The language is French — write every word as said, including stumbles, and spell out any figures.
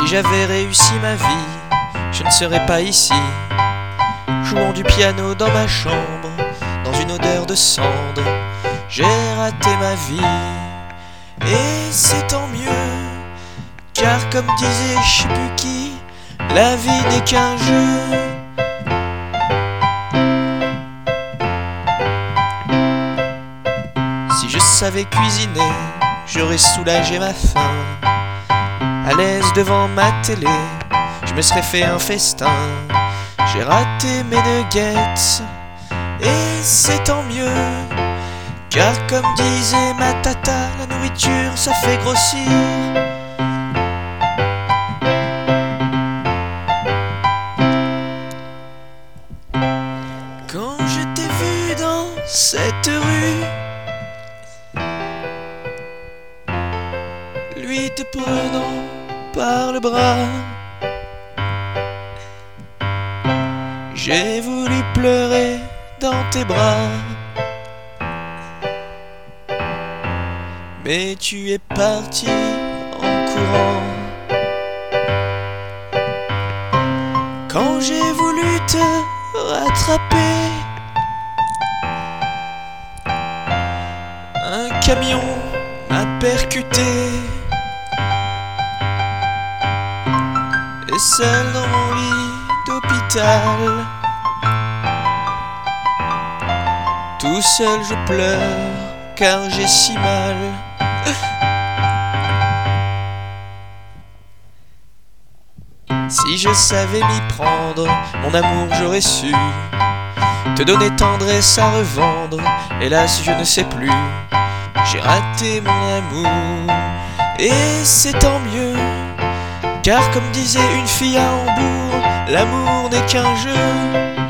j'avais réussi ma vie, je ne serais pas ici, jouant du piano dans ma chambre, dans une odeur de cendre. J'ai raté ma vie, et c'est tant mieux, car comme disait je sais plus qui, la vie n'est qu'un jeu. Si je savais cuisiner, j'aurais soulagé ma faim. À l'aise devant ma télé, je me serais fait un festin. J'ai raté mes nuggets, et c'est tant mieux, car comme disait ma tata, la nourriture ça fait grossir. Quand je t'ai vu dans cette rue, lui te prenant par le bras, j'ai voulu pleurer dans tes bras, mais tu es parti en courant. Quand j'ai voulu te rattraper, un camion m'a percuté, et seul dans mon lit d'hôpital, tout seul je pleure car j'ai si mal. Si je savais m'y prendre, mon amour j'aurais su te donner tendresse à revendre. Hélas je ne sais plus, j'ai raté mon amour, et c'est tant mieux, car comme disait une fille à Hambourg, l'amour n'est qu'un jeu.